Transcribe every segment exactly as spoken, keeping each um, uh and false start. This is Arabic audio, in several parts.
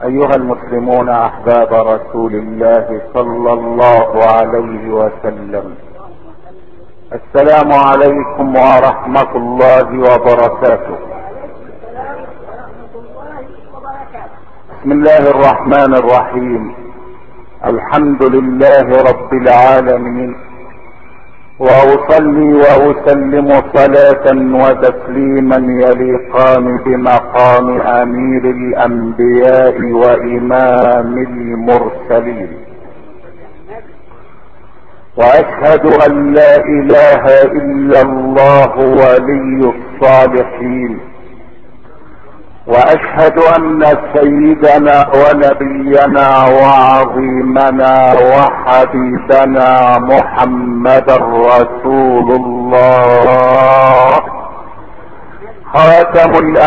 ايها المسلمون احباب رسول الله صلى الله عليه وسلم، السلام عليكم ورحمة الله وبركاته. بسم الله الرحمن الرحيم. الحمد لله رب العالمين، واصلي واسلم صلاة وتسليما يليقان بمقام امير الانبياء وامام المرسلين، واشهد ان لا اله الا الله ولي الصالحين، واشهد ان سيدنا ونبينا وعظيمنا وحبيبنا محمدا رسول الله، خاتم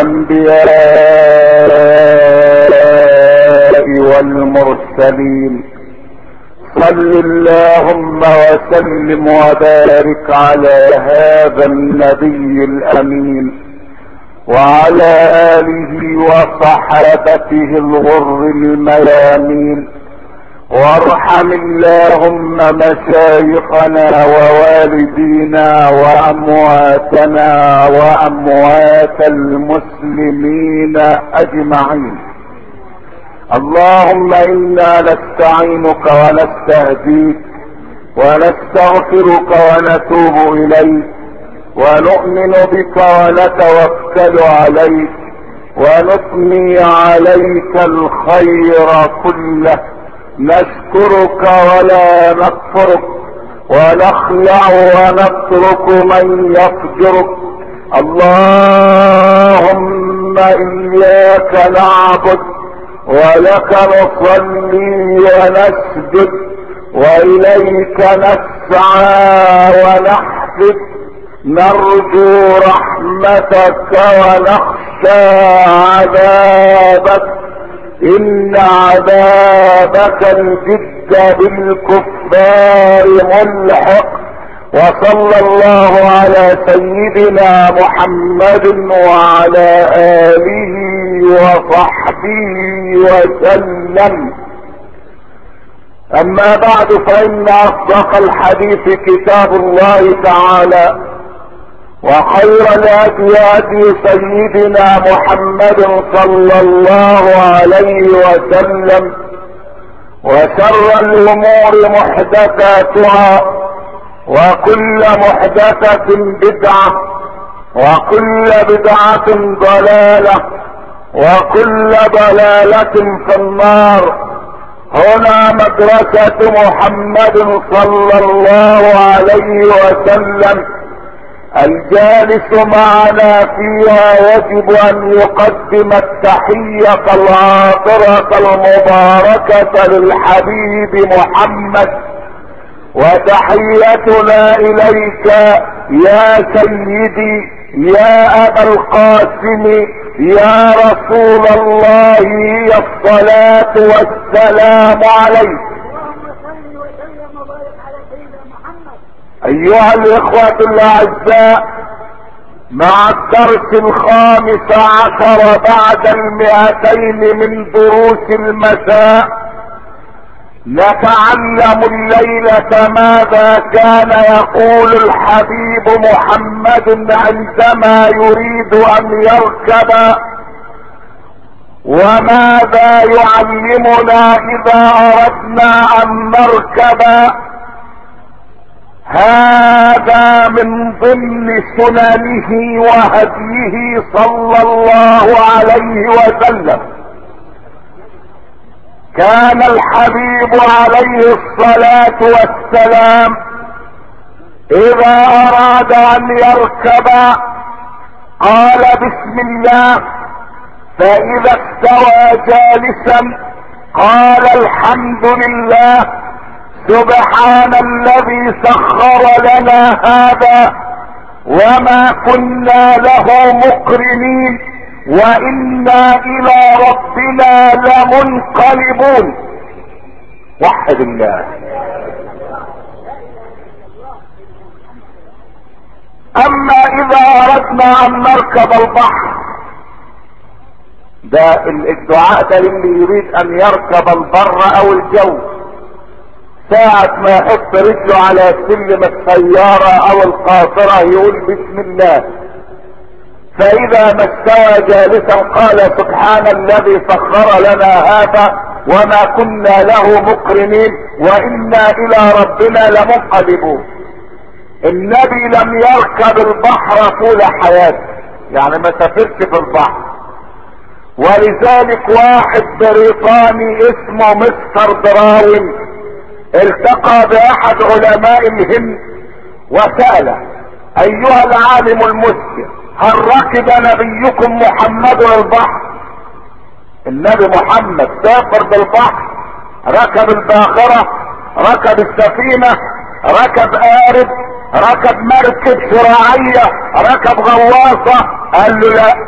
الانبياء والمرسلين. صل اللهم وسلم وبارك على هذا النبي الامين وعلى آله وصحابته الغر الميامين، وارحم اللهم مشايخنا ووالدينا وأمواتنا وأموات المسلمين أجمعين. اللهم إنا نستعينك ونستهديك ونستغفرك ونتوب إليك، ونؤمن بك ونتوكل عليك، ونثني عليك الخير كله، نشكرك ولا نكفرك، ونخلع ونترك من يفجرك. اللهم إياك نعبد ولك نصلي ونسجد وإليك نسعى ونحفد، نرجو رحمتك ونخشى عذابك، إن عذابك الجد بالكفار ملحق. وصلى الله على سيدنا محمد وعلى آله وصحبه وسلم. أما بعد، فإن أصدق الحديث كتاب الله تعالى، وخير الهدي هدي سيدنا محمد صلى الله عليه وسلم، وشر الامور محدثاتها، وكل محدثة بدعة، وكل بدعة ضلالة، وكل ضلالة في النار. هنا مدرسة محمد صلى الله عليه وسلم، الجالس معنا فيها يجب ان يقدم التحية العاطرة المباركة للحبيب محمد، وتحيتنا اليك يا سيدي يا ابا القاسم يا رسول الله، هي الصلاة والسلام عليك. ايها الاخوة الاعزاء، مع الدرس الخامس عشر بعد المئتين من دروس المساء، نتعلم الليلة ماذا كان يقول الحبيب محمد عندما يريد ان يركب، وماذا يعلمنا اذا اردنا ان نركب. هذا من ضمن سننه وهديه صلى الله عليه وسلم. كان الحبيب عليه الصلاة والسلام اذا اراد ان يركب قال بسم الله، فاذا استوى جالسا قال الحمد لله، سبحان الذي سخر لنا هذا وما كنا له مقرنين وانا الى ربنا لمنقلبون. وحد الله. اما اذا اردنا ان نركب البحر ده الدعاء ده اللي يريد ان يركب البر او الجو، ساعة ما يحط رجله على سلم السيارة او القاطرة يقول بسم الله، فاذا ما استوى جالسا قال سبحان الذي سخر لنا هذا وما كنا له مقرنين وانا الى ربنا لمنقلبون. النبي لم يركب البحر طول حياته، يعني ما سافرش في البحر. ولذلك واحد بريطاني اسمه مستر براون التقى باحد علماء الهند وسأله: ايها العالم المسلم، هل ركب نبيكم محمد البحر؟ النبي محمد سافر بالبحر، ركب الباخرة، ركب السفينة، ركب قارب، ركب مركب شراعية، ركب غواصة؟ قال له لا.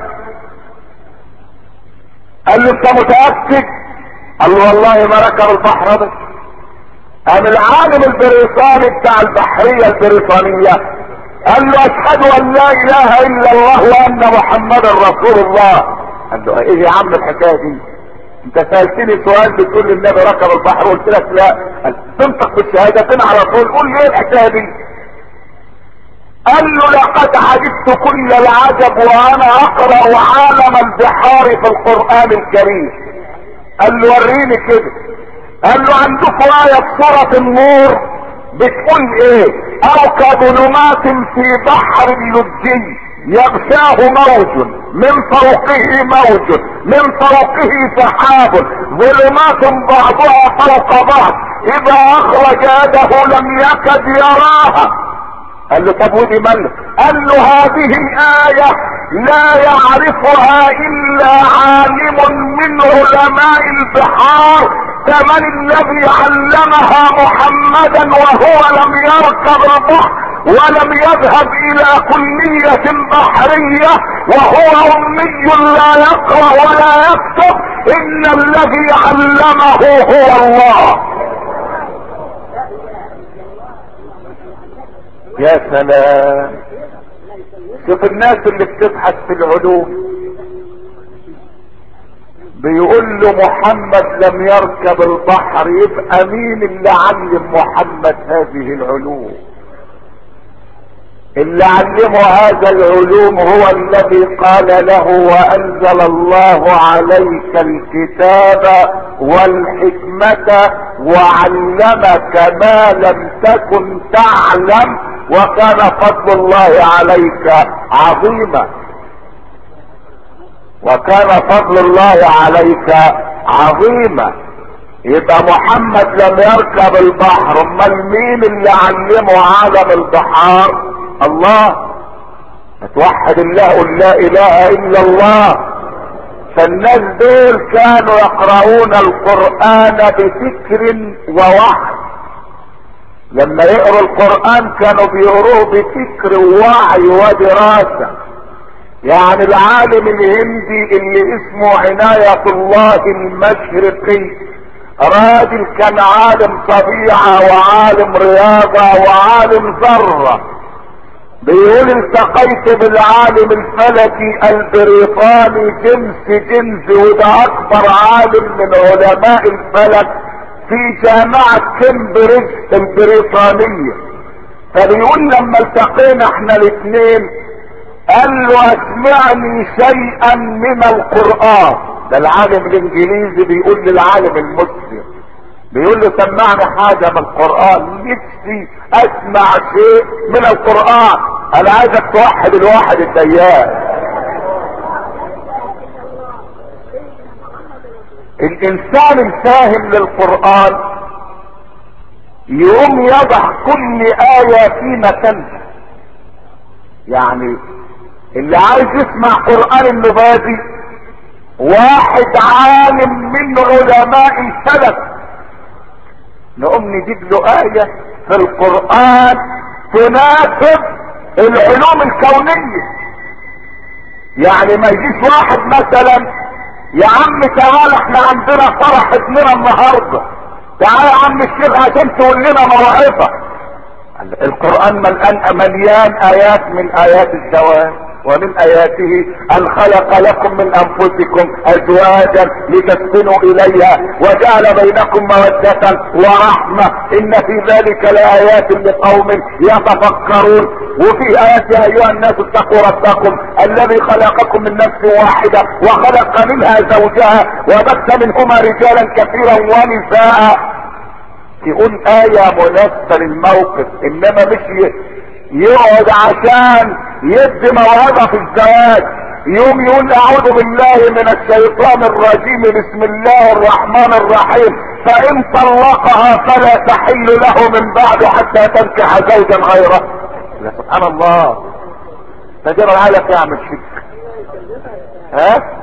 قال له انت متأكد؟ قال له والله ما ركب البحر ده. قام العالم البريطاني بتاع البحرية البريطانية قال له اشهد ان لا اله الا الله وان محمدا رسول الله. قال له ايه يا عم الحكايه دي؟ انت سالتني سؤال بتقول لي النبي ركب البحر قلت لك لا. قال تنطق بالشهادتين على طول، قول لي ايه الحكايه دي؟ قال له لقد عجبت كل العجب وانا اقرا عالم البحار في القران الكريم. قال له وريني كده. قال له عندكم ايه في سوره النور بتقول ايه؟ او كظلمات في بحر لجي يغشاه موج من فوقه موج من فوقه سحاب ظلمات بعضها فوق بعض اذا اخرج يده لم يكد يراها. قال له طب ودي مالك؟ قال له هذه آية لا يعرفها الا عالم من علماء البحار كمن الذي علمها محمدا وهو لم يركب البحر ولم يذهب الى كلية بحرية وهو امي لا يقرأ ولا يكتب، ان الذي علمه هو الله. يا سلام، شوف الناس اللي بتبحث في العلوم بيقول له محمد لم يركب البحر، يبقى مين اللي علم محمد هذه العلوم؟ اللي علمه هذا العلوم هو الذي قال له وانزل الله عليك الكتاب والحكمة وعلمك ما لم تكن تعلم وكان فضل الله عليك عظيما. وكان فضل الله عليك عظيما. يبقى محمد لم يركب البحر، امال مين اللي علمه عالم البحار؟ الله. اتوحد الله، قل لا اله الا الله. فالناس دول كانوا يقرؤون القرآن بفكر ووحي. لما يقروا القرآن كانوا بيقروه بفكر ووعي ودراسة. يعني العالم الهندي اللي اسمه عناية الله المشرقي راجل كان عالم طبيعة وعالم رياضة وعالم ذرة، بيقول التقيت بالعالم الفلكي البريطاني جيمس جينز، وده اكبر عالم من علماء الفلك في جامعة كامبريدج البريطانية. فبيقول لما التقينا احنا الاثنين قال له اسمعني شيئا من القرآن. ده العالم الانجليزي بيقول للعالم المسلم، بيقول له سمعني حاجة من القرآن. نفسي اسمع شيء من القرآن، انا عايزك توحد الواحد الديان. الانسان الفاهم للقرآن يقوم يضع كل آية في مكانها. يعني اللي عايز يسمع قرآن النبادي واحد عالم من علماء الفلك، نقوم نجيب له آية في القرآن تناسب العلوم الكونية. يعني ما يجيش واحد مثلا يا عم تعال احنا عندنا فرح ابننا النهارده، تعال يا عم الشيخ عشان تقول لنا موعظة. القرآن مليان مليان آيات من آيات الزواج ومن اياته ان خلق لكم من انفسكم ازواجا لتسكنوا اليها وجعل بينكم مودة ورحمة ان في ذلك لآيات لقوم يتفكرون. وفي ايات يا ايها الناس اتقوا ربكم الذي خلقكم من نفس واحدة وخلق منها زوجها وبث منهما رجالا كثيرا ونساء. تقول آية مناسبة للموقف، انما مش يقعد عشان يدي موعظة في الزواج يوم يقول اعوذ بالله من الشيطان الرجيم بسم الله الرحمن الرحيم فان طلقها فلا تحل له من بعد حتى تنكح زوجا غيره. يا سبحان الله، تجرى العالم يعمل شرك. ها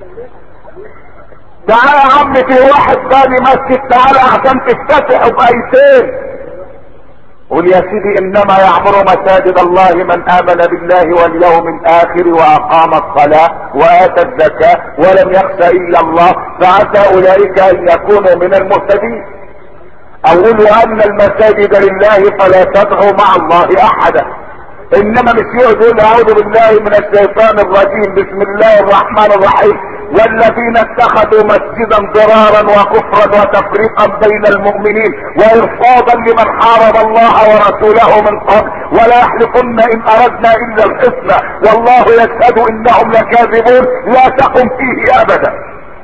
تعالى يا عم في واحد باني مسجد تعالى عشان تفتتحوا بايتين. قل يا سيدي انما يعمر مساجد الله من امن بالله واليوم الاخر واقام الصلاة واتى الزكاة ولم يخش الا الله فعسى اولئك ان يكونوا من المهتدين. اقولوا ان المساجد لله فلا تدعوا مع الله احدا. انما مش يقول اعوذ بالله من الشيطان الرجيم بسم الله الرحمن الرحيم والذين اتخذوا مسجدا ضرارا وكفرا وتفريقا بين المؤمنين وارصادا لمن حارب الله ورسوله من قبل ولا يحلفن ان اردنا الا الحسنى والله يشهد انهم لكاذبون لا تقم فيه ابدا.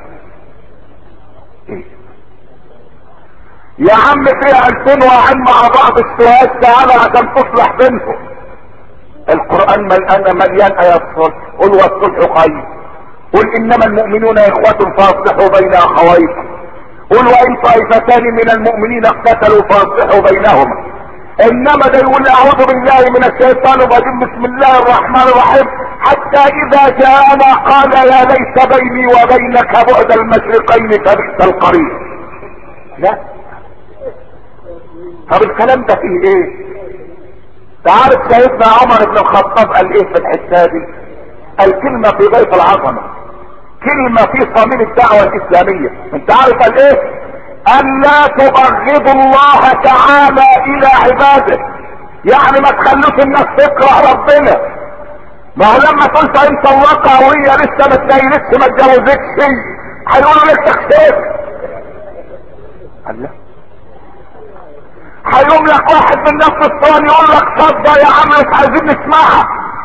يا عم فيها الفين واحد مع بعض السؤال تعالى عشان تصلح بينهم. القرآن مليان مليان ايات صلح. قل والصلح خير. قل انما المؤمنون اخوة فاصلحوا بين اخويكم. قل وان طائفتان من المؤمنين اقتتلوا فاصلحوا بينهما. انما ده يقول اعوذ بالله من الشيطان الرجيم بسم الله الرحمن الرحيم حتى اذا جاءنا قال يا ليت بيني وبينك بعد المشرقين فبئس القرين. لا طب الكلام ده فيه ايه؟ تعرف سيدنا عمر بن الخطاب قال ايه في الحته دي؟ الكلمة في ضيف العظمة، كلمة في صميم الدعوة الاسلامية. انت عارف قال ايه؟ ان لا تبغضوا الله تعالى الى عباده، يعني ما تخلوش الناس تكره ربنا. ما هو لما قلت انت طلقها وهي لسه ما تنيلتش ما اتجوزتش هيقولوا لك تخسير. الله هيقوم لك واحد من نفس الصوان يقول لك صدى يا عم مش عايزين نسمعها.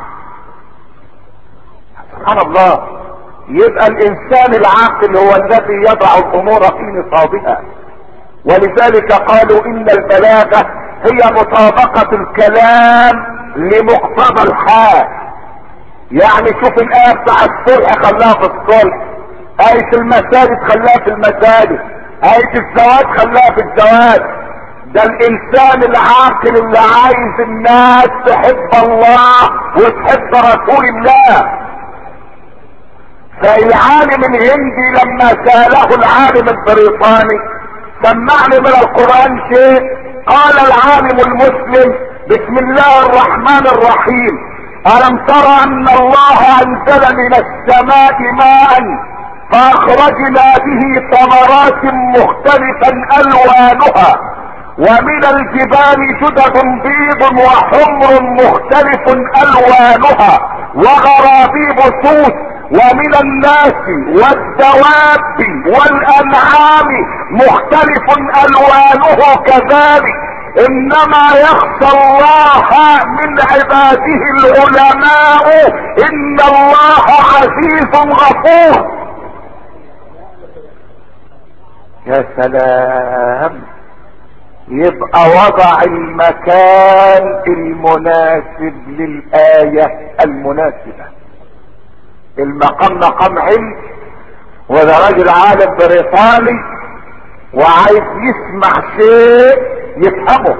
سبحان الله. يبقى الانسان العاقل هو الذي يضع الامور في نصابها، ولذلك قالوا ان البلاغة هي مطابقة الكلام لمقتضى الحال. يعني شوف الايه بتاع الصلح خلاها في الصلح، آية المساجد خلاها في المساجد، آية الزواج خلاها في الزواج. ده الانسان العاقل اللي عايز الناس تحب الله وتحب رسول الله. فالعالم الهندي لما سأله العالم البريطاني سمعني من القرآن شيء، قال العالم المسلم بسم الله الرحمن الرحيم ألم ترى أن الله أنزل من السماء ماء فأخرجنا به ثمرات مختلفا ألوانها ومن الجبال جدد بيض وحمر مختلف ألوانها وغرابيب سود ومن الناس والدواب والأنعام مختلف ألوانه كذلك إنما يخشى الله من عباده العلماء إن الله عزيز غفور. يا سلام. يبقى وضع المكان المناسب للآية المناسبة. المقام مقام علم، وده راجل عالم بريطاني وعايز يسمع شيء يفهمه،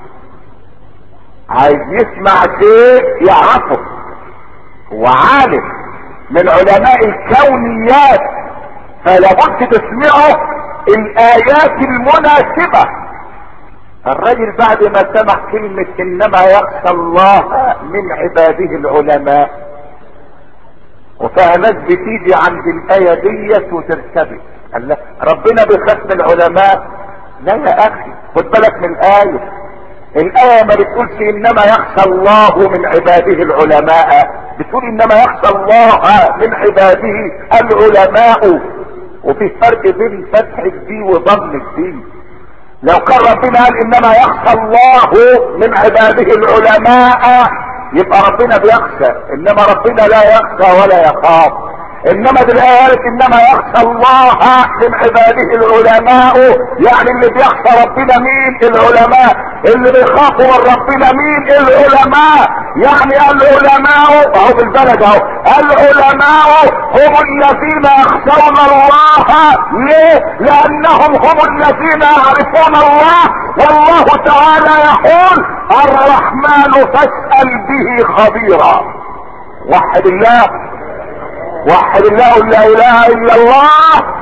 عايز يسمع شيء يعرفه، وعالم من علماء الكونيات، فلابد تسمعه الآيات المناسبة. الرجل بعد ما سمع كلمة انما يخشى الله من عباده العلماء، وفيها ناس بتيجي عند الآية ديت وترتبك، قال لا ربنا بيخاف من العلماء؟ لا يا اخي خد بالك من الآية. الآية ما بتقولش انما يخشى الله من عباده العلماء، بتقول انما يخشى الله من عباده العلماء، وفي فرق بين فتح الدي وضم الدي. لو كان ربنا قال انما يخشى الله من عباده العلماء يبقى ربنا بيخشى، انما ربنا لا يخشى ولا يخاف. انما دي الايه قالت انما يخشى الله من عباده العلماء، يعني اللي بيخشى ربنا مين؟ العلماء. اللي بيخافوا من ربنا مين؟ العلماء. يعني العلماء اهو بالبلد اهو، العلماء هم الذين يخشون الله. ليه؟ لانهم هم الذين يعرفون الله، والله تعالى يقول الرحمن فاسأل به خبيرا. وحد الله، وحد الله، لا اله الا الله.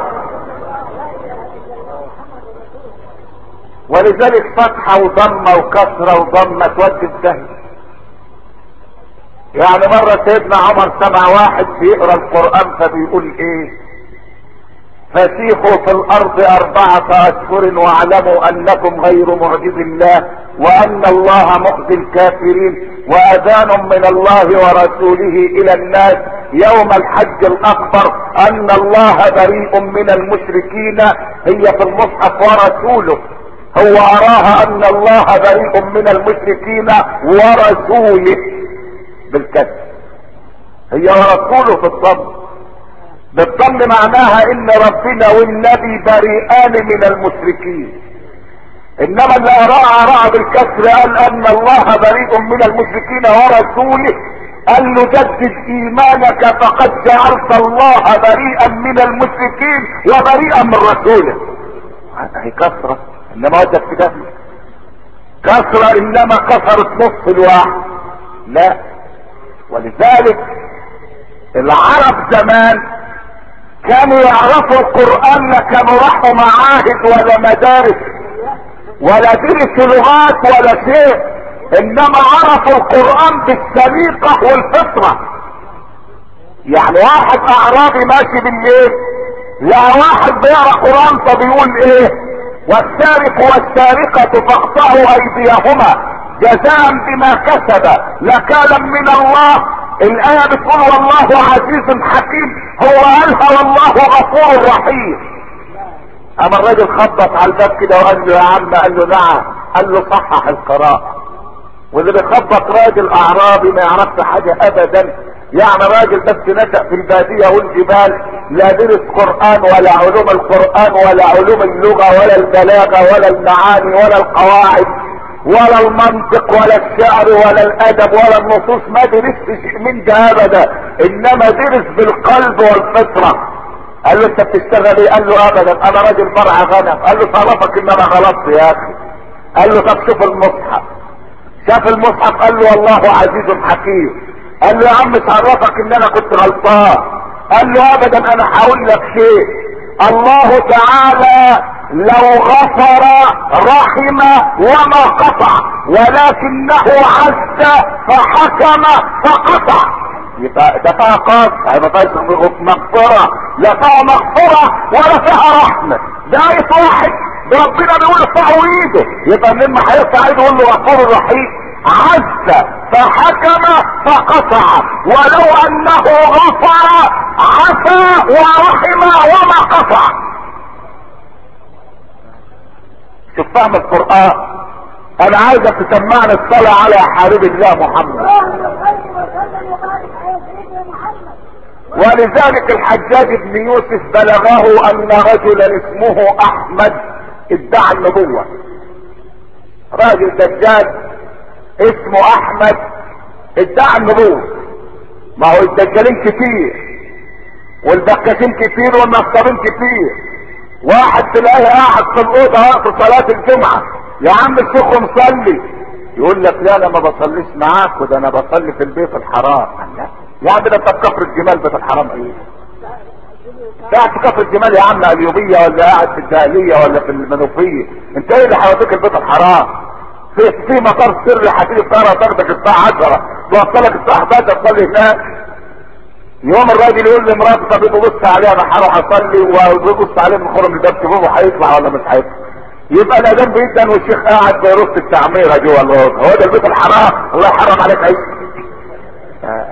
ولذلك فتحة وضمة وكسرة وضمة تودي الدهن. يعني مرة سيدنا عمر سمع واحد بيقرا القرآن فبيقول ايه؟ فسيحوا في الارض اربعة اشهر واعلموا انكم غير معجز الله وان الله مخزي الكافرين واذان من الله ورسوله الى الناس يوم الحج الاكبر ان الله بريء من المشركين. هي في المصحف ورسوله، هو اراها ان الله بريء من المشركين ورسوله بالكسر، هي ورسوله في الضم. بالضم معناها ان ربنا والنبي بريئان من المشركين. انما اللي اراها اراها بالكسر قال ان الله بريء من المشركين ورسوله، قال له جدد ايمانك فقد جعلت الله بريئا من المشركين وبريئا من رسوله. هي كسرة انما ودت في ده كسرة، انما كسرت نصف الواحد لا. ولذلك العرب زمان كانوا يعرفوا القرآن، لا كانوا راحوا معاهد ولا مدارس ولا درسوا لغات ولا شيء، انما عرفوا القرآن بالسليقة والفطرة. يعني واحد اعرابي ماشي بالليل لا واحد بيقرا قرآن فبيقول ايه؟ والسارق والسارقة فاقطعوا ايديهما جزاء بما كسب نكالا من الله. الآية بتقول والله عزيز حكيم، هو قالها والله غفور رحيم. اما الراجل خبط على الباب كده وقال له يا عم، قال له نعم، قال له صحح القراءة. واللي بيخبط راجل اعرابي ما يعرفش حاجة ابدا، يعني راجل بس نشأ في البادية والجبال، لا درس قرآن ولا علوم القرآن ولا علوم اللغة ولا البلاغة ولا المعاني ولا القواعد ولا المنطق ولا الشعر ولا الادب ولا النصوص، ما درسش من ده ابدا، انما درس بالقلب والفطرة. قال له انت بتشتغل ايه؟ قال له ابدا انا راجل برع غنم. قال له تعرفك ان انا غلطت يا اخي. قال له طب شوف المصحف. شاف المصحف قال له والله عزيز حكيم. قال له يا عم تعرفك ان انا كنت غلطان. قال له ابدا انا هقول لك شيء، الله تعالى لو غفر رحم وما قطع، ولكنه عز فحكم فقطع. يبقى ده فيها قطع، ما فيهاش مغفرة، لا فيها مغفرة ولا فيها رحمة. ده آية واحد ربنا بيقول ارفعوا ايده، يبقى منين ما هيرفع ايده يقول له غفور رحيم. عز فحكم فقطع، ولو انه غفر عفا ورحم وما قطع. شوف فهم القرآن. انا عايزك تسمعني الصلاة على حبيب الله محمد. ولذلك الحجاج بن يوسف بلغه ان رجلا اسمه احمد ادعى النبوة. راجل دجال اسمه احمد ادعى النبوة. ما هو الدجالين كتير والبكاسين كتير والنصابين كتير. واحد تلاقيه قاعد في الاوضه في صلاه الجمعه، يا عم الشيخ مصلي، يقول لك لا انا ما بصليش معاك، وده انا بصلي في البيت الحرام. يا عم ده انت في كفر الجمال بيت الحرام ايه؟ قاعد في كفر الجمال يا عم اليوبيه، ولا قاعد في الدهليه ولا في المنوفيه؟ انت ايه اللي حواليك البيت الحرام؟ في في مطار سري هتيجي الطياره تاخدك الساعه عشرة توصلك الساعه احداشر تصلي هناك. يوم الراجل يقول لمراته طب بص عليه انا هروح اصلي، وبيبص عليه من خرم الباب شوفه هيطلع ولا مش هيطلع. يبقى انا جنب جدا والشيخ قاعد بيرص التعميره جوه الاوضه. هو ده البيت الحرام؟ الله يحرم عليك عيش.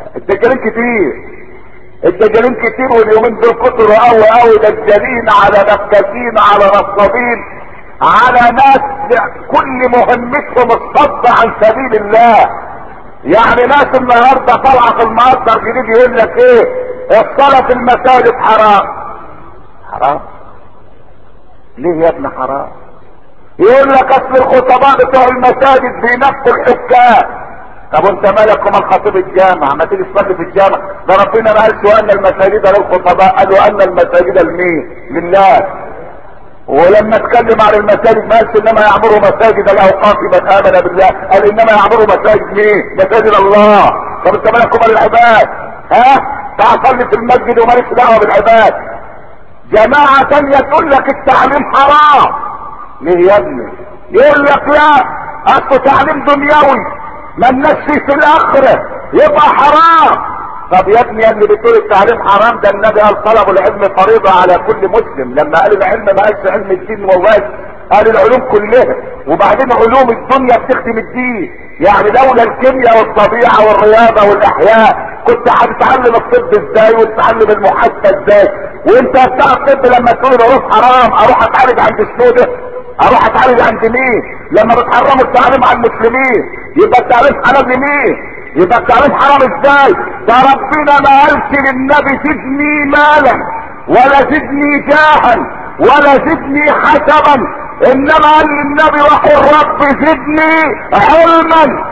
الدجالين كتير، الدجالين كتير، واليومين دول كتروا قوي قوي، دجالين على نكاسين على نصابين على ناس كل مهمتهم الصد عن سبيل الله. يعني ناس النهارده طالعه في المصدر جديد يقول لك ايه؟ الصلاه في المساجد حرام. حرام؟ ليه يا ابن حرام؟ يقول لك اصل الخطباء بتوع المساجد بينفوا الحكام. طب وانت مالك ومال خطيب الجامع؟ ما تيجي تصلي في الجامع؟ ده ربنا ما قالش وان المساجد للخطباء، قالوا ان المساجد لمين؟ لله. ولما اتكلم عن المساجد ما قالش انما يعمروا مساجد الاوقاف من امن بالله، قال انما يعمروا مساجد مين؟ مساجد الله. طب انت مالك ومال العباد؟ ها؟ تعال صلي في المسجد ومالكش دعوه بالعباد. جماعه تانيه تقول لك التعليم حرام. ليه يا ابني؟ يقول لك لا اصل تعليم دنيوي ما النفسي في الاخره يبقى حرام. طب يا ابني اللي بتقول التعليم حرام ده النبي قال طلب العلم فريضه على كل مسلم. لما قال العلم ما قالش علم الدين والله، قال العلوم كلها. وبعدين علوم الدنيا بتخدم الدين. يعني لولا الكيمياء والطبيعه والرياضه والاحياء كنت هتتعلم الطب ازاي وتتعلم المحاسبه ازاي؟ وانت بتاع الطب لما تقول العلوم حرام اروح اتعالج عند السودة؟ اروح اتعالج عند مين؟ لما بتحرموا التعليم على المسلمين يبقى التعليم حرام لمين؟ يبقى التعليم حرام ازاي؟ ده ربنا ما قالش للنبي زدني مالا ولا زدني جاها ولا زدني حسبا، انما قال للنبي وقل رب زدني علما.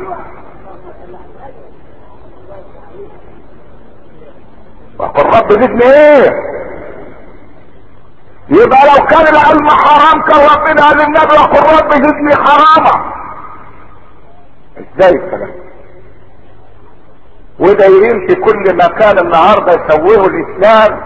وقل رب زدني ايه؟ يبقى لو كان العلم حرام كان ربنا قال للنبي وقل رب زدني حراما. ازاي الكلام؟ ودايرين في كل مكان النهارده يسويه الاسلام.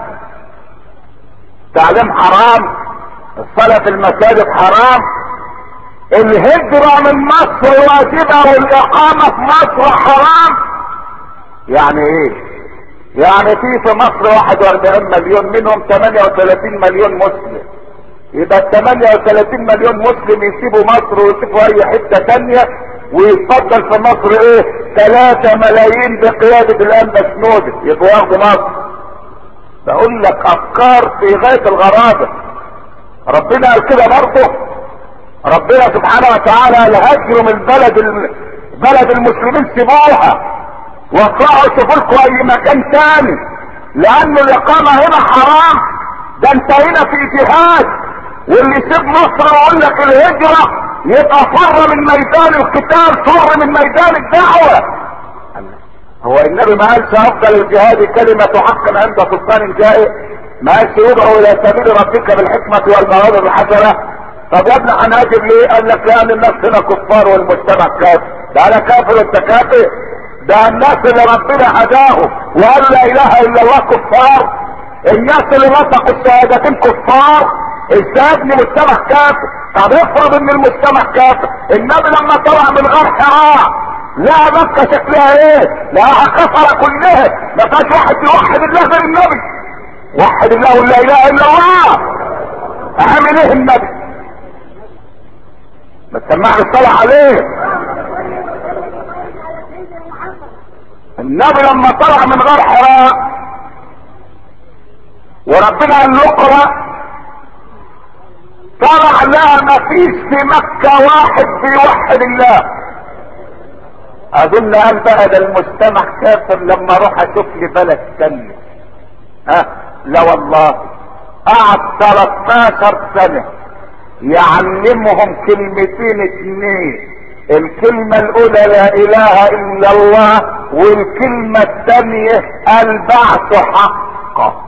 تعليم حرام، الصلاة في المساجد حرام، الهجرة من مصر واجبة والاقامة في مصر حرام. يعني ايه؟ يعني في في مصر واحد واربعين مليون منهم ثمانية وثلاثين مليون مسلم. يبقى ال ثمانية وثلاثين مليون مسلم يسيبوا مصر ويسيبوا اي حتة تانية ويتفضل في مصر ايه؟ ثلاثة ملايين بقيادة الانبا سنودة يبقوا ياخدوا مصر. بقول لك افكار في غاية الغرابة. ربنا قال كده برضه. ربنا سبحانه وتعالى قال هاجروا من بلد الم... بلد المسلمين سيبوها واطلعوا شوفوا لكم اي مكان تاني، لانه الاقامة هنا حرام. ده انت هنا في جهاد، واللي يسيب مصر ويقول لك الهجرة يبقى فر من ميدان القتال، فر من ميدان الدعوة. هو النبي ما قالش افضل الجهاد كلمة حق عند سلطان جائر؟ ما قالش يدعو الى سبيل ربك بالحكمة والمواعظ الحسنة؟ طب يا ابني هنهاجر ليه؟ قال لك لان الناس هنا كفار والمجتمع كافر. ده انا كافر وانت كافر؟ ده الناس اللي ربنا هداهم وقال لا اله الا الله كفار. الناس اللي نطقوا الشهادتين كفار. ازاي ابني مجتمع كافر؟ طب افرض ان المجتمع كافر. النبي لما طلع من غار حراء لا مكة شكلها ايه؟ لها كفر كلها، ما فيهاش واحد يوحد الله غير النبي. وحد الله لا اله الا الله. اعمل ايه النبي؟ ما تسمعني الصلاة عليه. النبي لما طلع من غار حراء وربنا قال له اقرأ، طلع لها ما فيش في مكة واحد بيوحد الله. اظن قال بقى ده المجتمع كافر لما اروح اشوف لي بلد تاني. ها؟ لا والله قعد ثلاثتاشر سنة يعلمهم كلمتين اتنين. الكلمة الاولى لا اله الا الله، والكلمة الثانية البعث حق.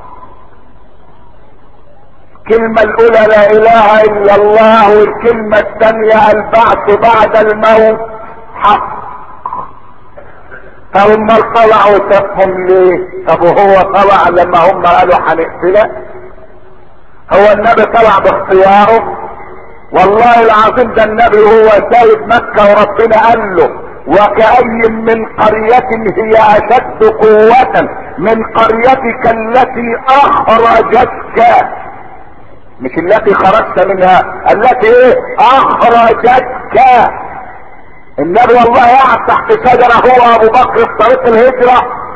الكلمة الاولى لا اله الا الله، والكلمة الثانية البعث بعد الموت حق. طب امال طلعوا وسابهم ليه؟ طب وهو طلع لما هم قالوا هنقتله؟ هو النبي طلع باختياره؟ والله العظيم ده النبي هو سايب مكة وربنا قال له وكأي من قرية هي اشد قوة من قريتك التي اخرجتك، مش التي خرجت منها، التي ايه؟ اخرجتك. النبي والله قاعد تحت شجرة هو ابو بكر في طريق الهجرة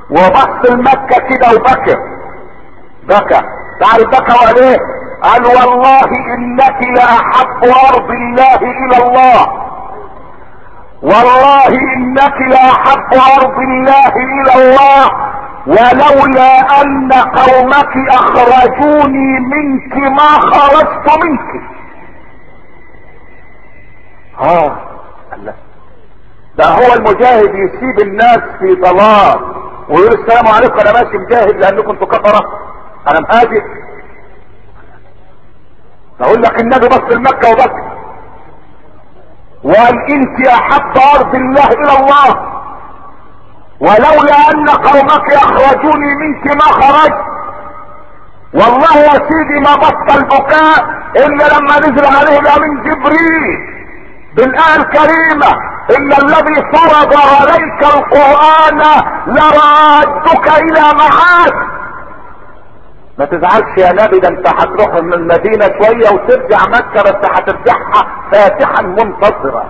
وبص المكة كده وبكى بكى. تعرف بكى وقال ايه؟ قال والله انك لاحب ارض الله الى الله، والله انك لاحب ارض الله الى الله، ولولا ان قومك اخرجوني منك ما خرجت منك. اه الله، ده هو المجاهد يسيب الناس في ضلال ويقول السلام عليكم انا ماشي مجاهد لانكم انتوا كفره، انا مهاجر. بقول لك النبي بص المكة وبكى وقال انت احب ارض الله الى الله، ولولا ان قومك اخرجوني منك ما خرجت. والله يا سيدي ما بطل بكاء الا لما نزل عليه الامين جبريل بالايه الكريمه ان الذي فرض عليك القران لرادك الى معاد. ما تزعلش يا نبي، ده انت هتروح من المدينه شويه وترجع مكه، بس هترجعها فاتحا منتصرا.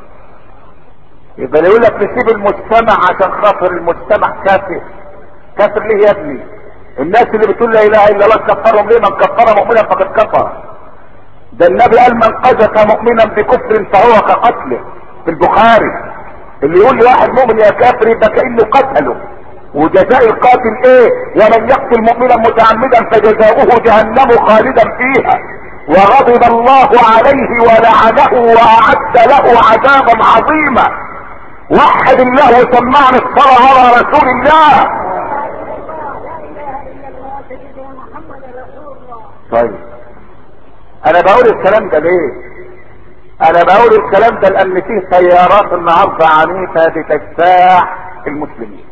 يبقى يقول لك نسيب المجتمع عشان خاطر المجتمع كافر. كافر ليه يا ابني؟ الناس اللي بتقول لا اله الا الله كفرهم ليه؟ من كفر مؤمنا فقد كفر. ده النبي قال من قذف مؤمنا بكفر فهو كقتله في البخاري. اللي يقول لواحد مؤمن يا كافر يبقى كانه قتله. وجزاء القاتل ايه؟ ومن يقتل مؤمنا متعمدا فجزاؤه جهنم خالدا فيها وغضب الله عليه ولعنه واعد له عذابا عظيما. وحد الله وسمعنا الصلاة على رسول الله. طيب انا بقول الكلام ده ليه؟ انا بقول الكلام ده لان فيه تيارات النهارده عنيفه بتجتاح المسلمين.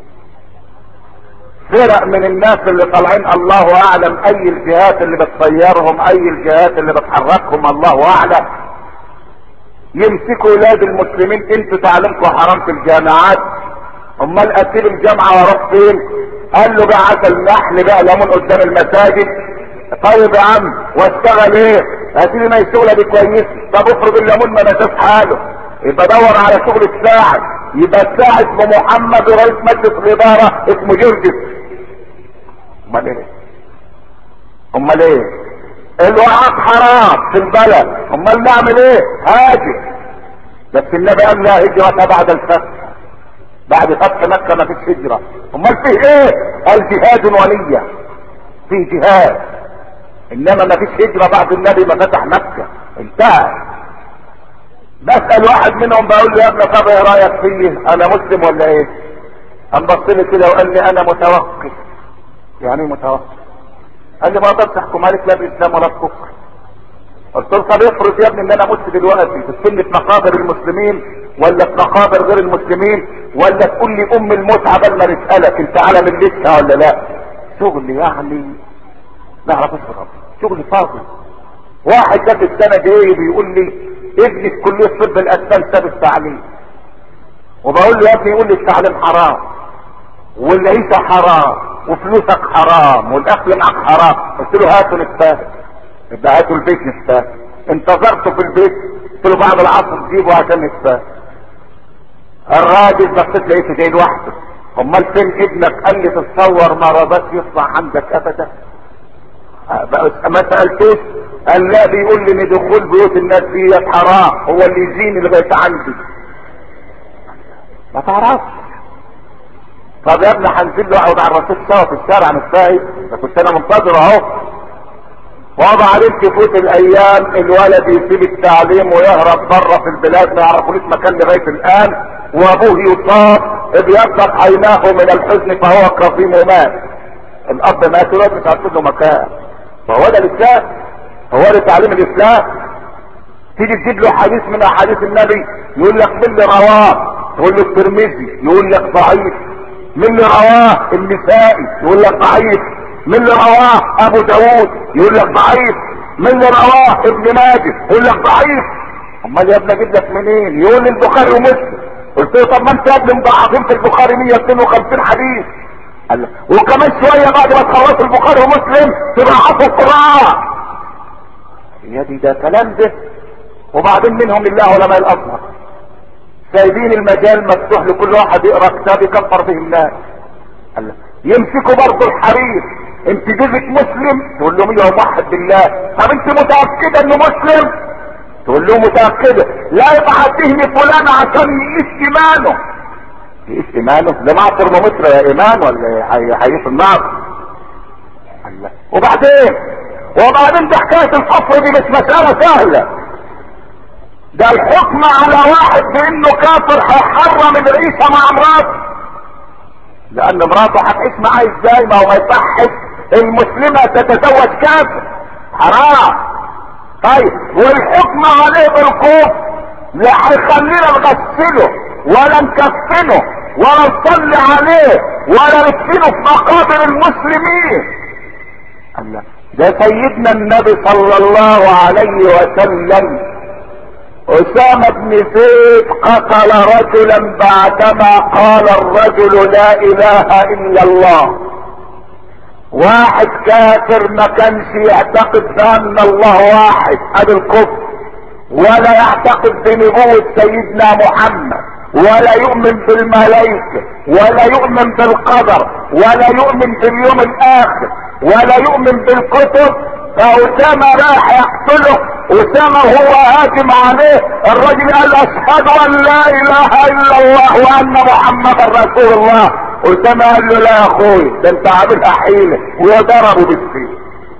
فرق من الناس اللي طالعين الله اعلم اي الجهات اللي بتطيرهم، اي الجهات اللي بتحركهم الله اعلم. يمسكوا ولاد المسلمين انتوا تعلمكم حرام في الجامعات، امال اسيب الجامعه واروح فين؟ قال له بقى عسل النحل بقى ليمون قدام المساجد. طيب يا عم واشتغل ايه؟ اسيبي ما الشغله دي كويسه. طب افرض الليمون ما نساش حاله، يبقى دور على شغل الساعد. يبقى الساعد بمحمد ورئيس مجلس الاداره اسمه جرجس. امال ايه؟ امال ايه؟ الوعاء حرام في البلد، امال نعمل ايه؟ هاجر. بس النبي قال لا هجرة بعد الفتح، بعد فتح مكة ما فيش هجرة. امال فيه ايه؟ قال جهاد ولية، فيه جهاد، انما ما فيش هجرة بعد النبي ما فتح مكة، انتهى. بسأل واحد منهم بقول له يا ابني طب ايه رايك فيه؟ انا مسلم ولا ايه؟ قام بص لي كده وقال لي انا متوقف. يعني متوقف؟ قال لي ما اقدرش احكم عليك لا بالاسلام ولا بالكفر. قلت له طب افرض يا ابني ان انا مت دلوقتي، تدفني في مقابر المسلمين ولا في مقابر غير المسلمين، ولا تقول لي ام الموت عبال ما نسالك انت على ملتها ولا لا؟ شغل يعني ما اعرفش رب، شغل فاضي. واحد ده في السنه دي بيقول لي ابني في كليه طب الاسنان ساب التعليم، وبقول له يا ابني يقول لي التعليم حرام والعيشه حرام وفلوسك حرام والاكل معك حرام. قلت له هاتوا نتفاهم، يبقى هاتوا البيت نتفاهم. انتظرته في البيت، قلت له بعد العصر تجيبه عشان نتفاهم. الراجل بصيت لقيته جاي لوحده. امال فين ابنك؟ قال لي تتصور ما رضاش يطلع عندك ابدا. ما سالتوش؟ قال لا بيقول لي ان دخول بيوت الناس ديت حرام، هو اللي يزيني لغايه عندي. ما تعرفش. طب يا ابني هنزل له اقعد على الرصيف سوا في الشارع مش فاهم؟ ده كنت انا منتظر اهو. وضع عليك تفوت الايام الولد يسيب التعليم ويهرب بره في البلاد ما يعرفوليش مكان لغايه الان، وابوه يصاب ابيضت عيناه من الحزن فهو كظيم ومات. الاب مات والولد مش عارفين له مكان. فهو ده الاسلام؟ هو ده تعليم الاسلام؟ تيجي تجيب له حديث من احاديث النبي يقول لك من اللي رواه؟ يقول له الترمذي، يقول لك ضعيف. من اللي رواه؟ النسائي، يقول لك ضعيف. من اللي رواه؟ ابو داود، يقول لك ضعيف. من اللي رواه؟ ابن ماجه، يقول لك ضعيف. امال يا ابني اجيب لك منين؟ يقول لي البخاري ومسلم. قلت له طب ما انت يا ابني مضاعفين في البخاري مية واتنين وخمسين حديث. قال وكمان شويه بعد ما تخلصوا البخاري ومسلم تضاعفوا القران. يا دي ده كلام ده. وبعدين منهم الله علماء الازهر سايبين المجال مفتوح لكل واحد يقرا كتاب يكفر به الناس. قال يمسكوا برضه الحرير، انت جوزك مسلم؟ تقول له مية وواحد بالله. طب انت متأكدة انه مسلم؟ تقول له متأكدة. لا يبقى هتهني فلان عشان يقيس ايمانه. يقيس ايمانه؟ ده معاه ترمومتر يا ايمان ولا هيقيس النار؟ الله. وبعدين وبعدين ده حكاية الكفر دي مش مسألة سهلة. ده الحكم على واحد بانه كافر هيحرم العيشة مع مراته، لان مراته هتعيش معاه ازاي؟ ما هو ما يصحش المسلمة تتزوج كافر، حرام. طيب والحكم عليه بالكفر لا هيخلينا نغسله ولا نكفنه ولا نصلي عليه ولا ندفنه في مقابر المسلمين. الله. ده سيدنا النبي صلى الله عليه وسلم اسامة بن زيد قتل رجلا بعدما قال الرجل لا اله الا الله. واحد كافر ما كانش يعتقد بان الله واحد، ادي الكفر، ولا يعتقد بنبوة سيدنا محمد، ولا يؤمن بالملائكة، ولا يؤمن بالقدر، ولا يؤمن باليوم الاخر، ولا يؤمن بالكتب. فأسامة راح يقتله. أسامة هو هاجم عليه، الرجل قال اشهد ان لا اله الا الله وان محمدا رسول الله. أسامة قال له لا يا اخوي، ده انت عاملها حيلة، وضربه بالسيف.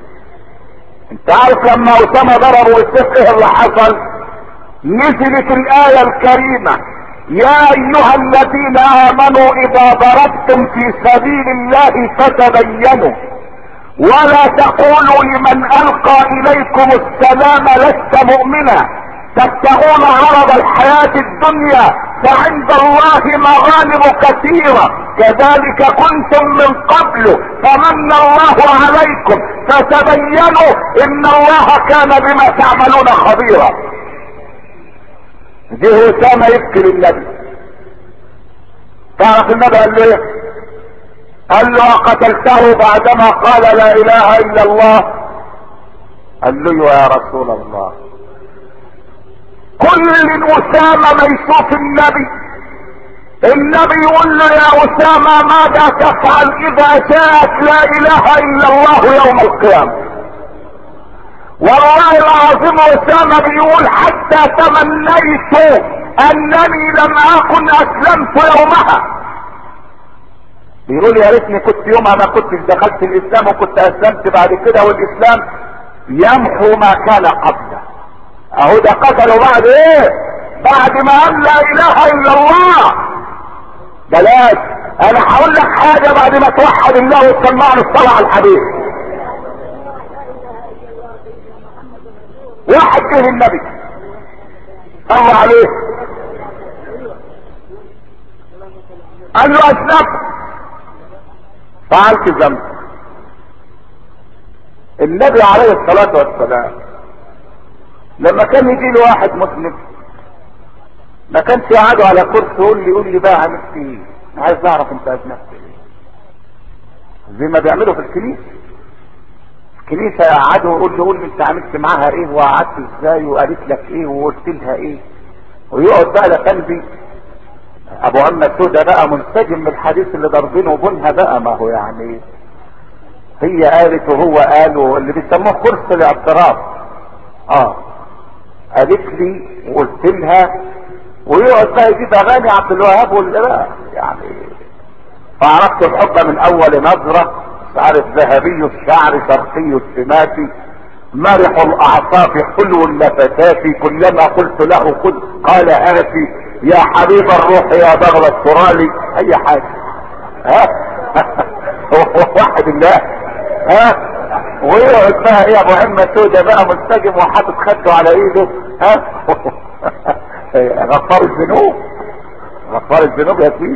انت عارف لما أسامة ضربه بالسيف ايه اللي حصل؟ نزلت الآية الكريمة يا ايها الذين امنوا اذا ضربتم في سبيل الله فتبينوا ولا تقولوا لمن القى اليكم السلام لست مؤمنا تبتغون عرض الحياة الدنيا فعند الله مغانم كثيرة كذلك كنتم من قبل فمن الله عليكم فتبينوا ان الله كان بما تعملون خبيرا. دي أسامة يبكي للنبي. تعرف النبي قال له ايه؟ قال له قتلته بعدما قال لا اله الا الله؟ قال له يا رسول الله كل اسامة ما يشوف النبي النبي يقول له يا اسامة ماذا تفعل اذا جاءت لا اله الا الله يوم القيامة؟ والله العظيم اسامة بيقول حتى تمنيت انني لم اكن اسلمت يومها. بيقول يا ريتني كنت يومها ما كنتش دخلت الاسلام وكنت اسلمت بعد كده، والاسلام يمحو ما كان قبله. اهو ده قتله بعد ايه؟ بعد ما قال لا اله الا الله. بلاش، انا هقول لك حاجه بعد ما توحد الله وتسمعني الصلاه على الحبيب. واحد جه النبي صلى عليه قال له اسلمت، فعلت ذنب. النبي عليه الصلاة والسلام لما كان يجي له واحد مسلم ما كانش يقعدوا على كرسي يقول لي يقول لي بقى عملت ايه؟ عايز اعرف انت اذنبت ايه؟ زي ما بيعملوا في الكنيسه. الكنيسه يقعدوا يقول له يقول لي انت عملت معاها ايه وقعدت ازاي وقالت لك ايه وقلت لها ايه؟ ويقعد بقى لقلبي ابو عمة سودة بقى منسجم من الحديث اللي ضاربينه بنها بقى. ما هو يعني هي قالت وهو قال، واللي بيسموه كرسي الاعتراف. اه قالت لي وقلت لها، ويقعد بقى يجيب اغاني عبد الوهاب واللي بقى يعني. فعرفت الحب من اول نظرة. عارف ذهبي الشعر شرقي السمات مرح الاعصاف حلو اللفتات كلما قلت له قل قال هاتي يا حبيب الروح يا بغل الترالي. اي حاجة ها واحد الله ها. ويقعد بقى ايه ابو عمة سودة بقى منسجم وحاطط خده على ايده ها غفار الذنوب، غفار الذنوب يا سيدي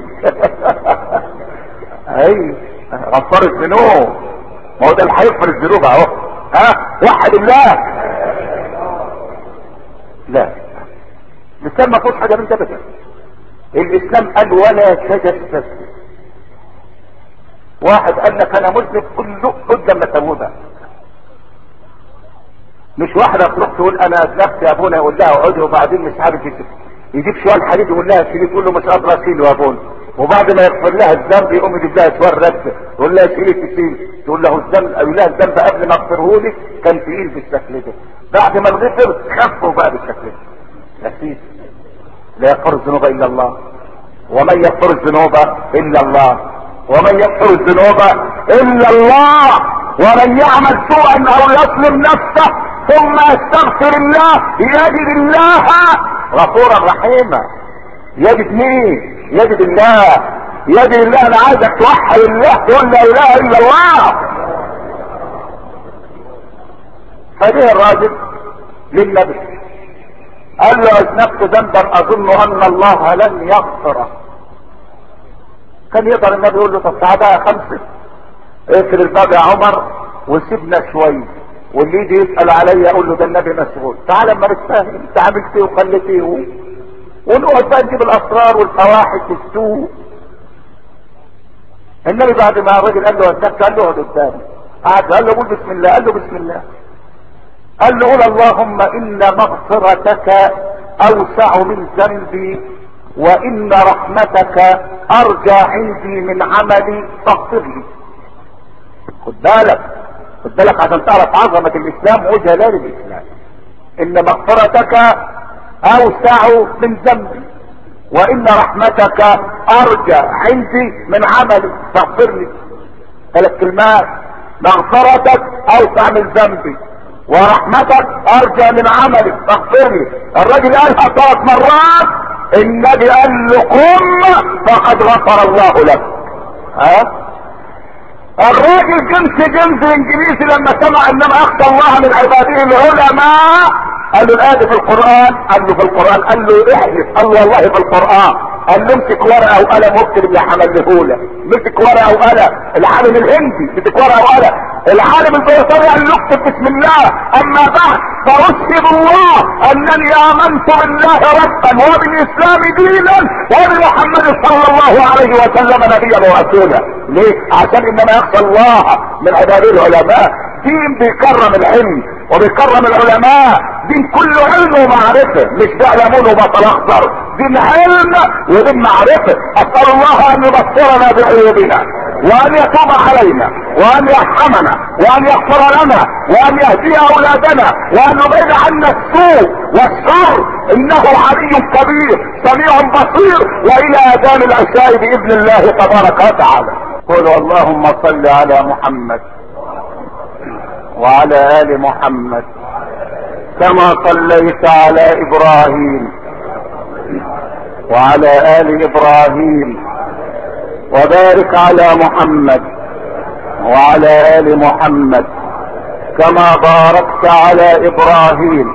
اي غفار الذنوب. ما هو ده اللي هيغفر الذنوب اهو ها. وحد الله. لا الاسلام ما فيهوش حاجه من ده ابدا. الاسلام قال ولا تجسس. واحد قال لك انا مذنب كله قدام ما توبه. مش واحده تروح تقول انا اذنبت يا ابونا يقول لها اقعدي وبعدين مش عارف يجيب شويه حديد يقول لها شيلي تقول له مش قادره اشيله يا ابونا. وبعد ما يغفر لها الذنب يقوم يجيب لها شويه رد، يقول لها شيلي تشيل، تقول له الذنب، يقول لها الذنب قبل ما اغفره لك كان تقيل بالشكل ده، بعد ما الغفر خفه بقى بالشكل ده. نسيت. لا يغفر الذنوب الا الله، ومن يغفر الذنوب الا الله، ومن يغفر الذنوب الا الله. ومن يعمل سوءا او يظلم نفسه ثم يستغفر الله يجد الله غفورا رحيما. يجد مين؟ يجد الله. يجد الله. انا عايزك توحد الله، تقول لا اله الا الله. فجه الراجل للنبي قال له اذنبت ذنبا اظن ان الله لن يغفره. كان يقدر النبي يقول له طب تعالى يا خمسه اقفل الباب يا عمر وسيبنا شويه، واللي يجي يسال عليا اقول له ده النبي مسؤول. تعالى اما نتفاهم انت عملت ايه وخليت ايه، ونقعد بقى نجيب الاسرار والفواحش والسوء. النبي بعد ما الراجل قال له اذنبت قال له اقعد قدامي، قعد قال له قول بسم الله، قال له بسم الله، قال له قول اللهم ان مغفرتك اوسع من ذنبي وان رحمتك ارجى عندي من عملي فاغفر لي. خد بالك، خد بالك عشان تعرف عظمة الاسلام وجلال الاسلام. ان مغفرتك اوسع من ذنبي وان رحمتك ارجى عندي من عملي فاغفر لي. ثلاث كلمات، مغفرتك اوسع من ذنبي ورحمتك ارجى من عملك فاغفر لي. الراجل قالها ثلاث مرات، النبي قال له قم فقد غفر الله لك. ها؟ الراجل جنس جنس انجليزي لما سمع انما اخشى الله من عباده العلماء قال له الآية في القرآن، قال له في القرآن، قال له احلف، قال له والله في القرآن. قال له امسك ورقه وقلم واكتب اللي حملهولك. مسك ورقه وقلم، العالم الهندي مسك ورقه وقلم، العالم البريطاني قال له اكتب بسم الله. اما بعد فاشهد الله انني امنت بالله ربا وبالاسلام دينا وبمحمد صلى الله عليه وسلم نبيا ورسولا. ليه؟ عشان انما يخشى الله من عباده العلماء. دين بيكرم العلم وبيكرم العلماء، دين كله علم ومعرفه، مش بيعلمون وبطل اخضر، دين علم ودين معرفه. اسال الله ان يبصرنا بعيوبنا وان يتوب علينا وان يرحمنا وان يغفر لنا وان يهدي اولادنا وان يبعد عنا السوء والشر، انه علي كبير سميع بصير. والى اذان العشاء باذن الله تبارك وتعالى. قولوا اللهم صل على محمد وعلى ال محمد كما صليت على ابراهيم وعلى ال ابراهيم، وبارك على محمد وعلى ال محمد كما باركت على ابراهيم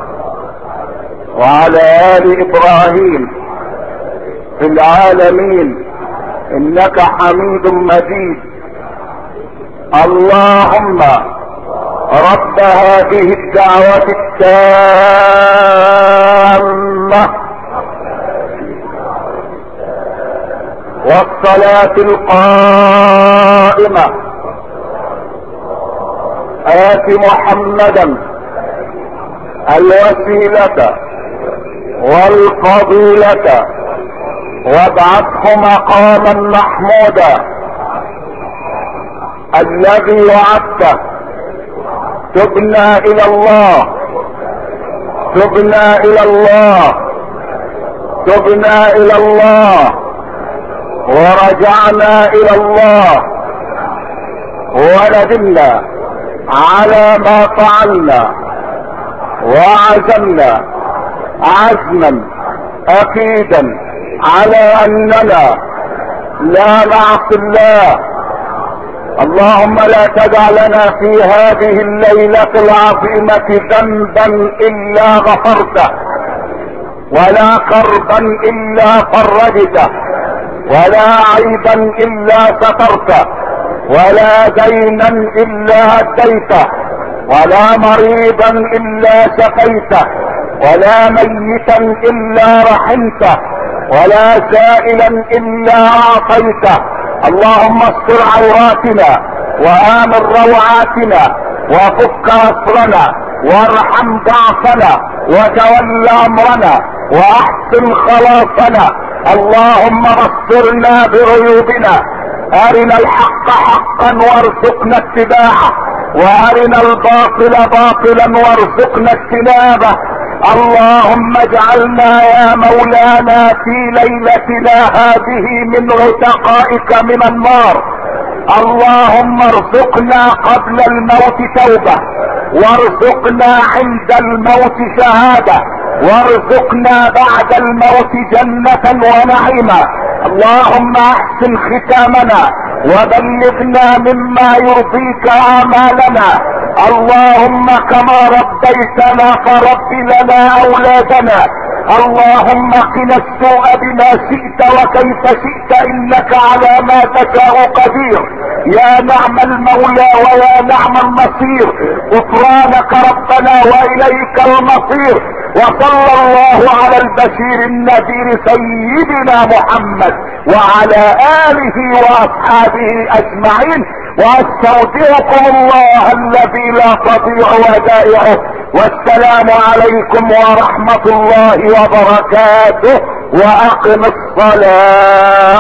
وعلى ال ابراهيم في العالمين انك حميد مجيد. اللهم رب هذه الدعوة التامة والصلاة القائمة آت محمدا الوسيلة والفضيلة وابعثه مقاما محمودا الذي وعدته. تبنا الى الله، تبنا الى الله، تبنا الى الله، ورجعنا الى الله، وندمنا على ما فعلنا، وعزمنا عزما اكيدا على اننا لا نعصي الله. اللهم لا تدع لنا في هذه الليلة العظيمة ذنبا الا غفرته، ولا كربا الا فرجته، ولا عيبا الا سترته، ولا دينا الا هديته، ولا مريضا الا شفيته، ولا ميتا الا رحمته، ولا سائلا الا اعطيته. اللهم استر عوراتنا وآمن روعاتنا وفك اسرنا وارحم ضعفنا وتول امرنا واحسن خلاصنا اللهم بصرنا بعيوبنا، ارنا الحق حقا وارزقنا اتباعه، وارنا الباطل باطلا وارزقنا اجتنابه. اللهم اجعلنا يا مولانا في ليلتنا هذه من عتقائك من النار. اللهم ارزقنا قبل الموت توبة، وارزقنا عند الموت شهادة، وارزقنا بعد الموت جنة ونعيما. اللهم احسن ختامنا وبلغنا مما يرضيك اعمالنا. اللهم كما ربيتنا فرب لنا اولادنا. اللهم قنا السوء بما شئت وكيف شئت، انك على ما تشاء قدير. يا نعم المولى ويا نعم النصير، غفرانك ربنا واليك المصير. وصلى الله على البشير النذير سيدنا محمد وعلى اله واصحابه اجمعين، واستودعكم الله الذي لا تضيع ودائعه. والسلام عليكم ورحمة الله وبركاته، واقم الصلاة.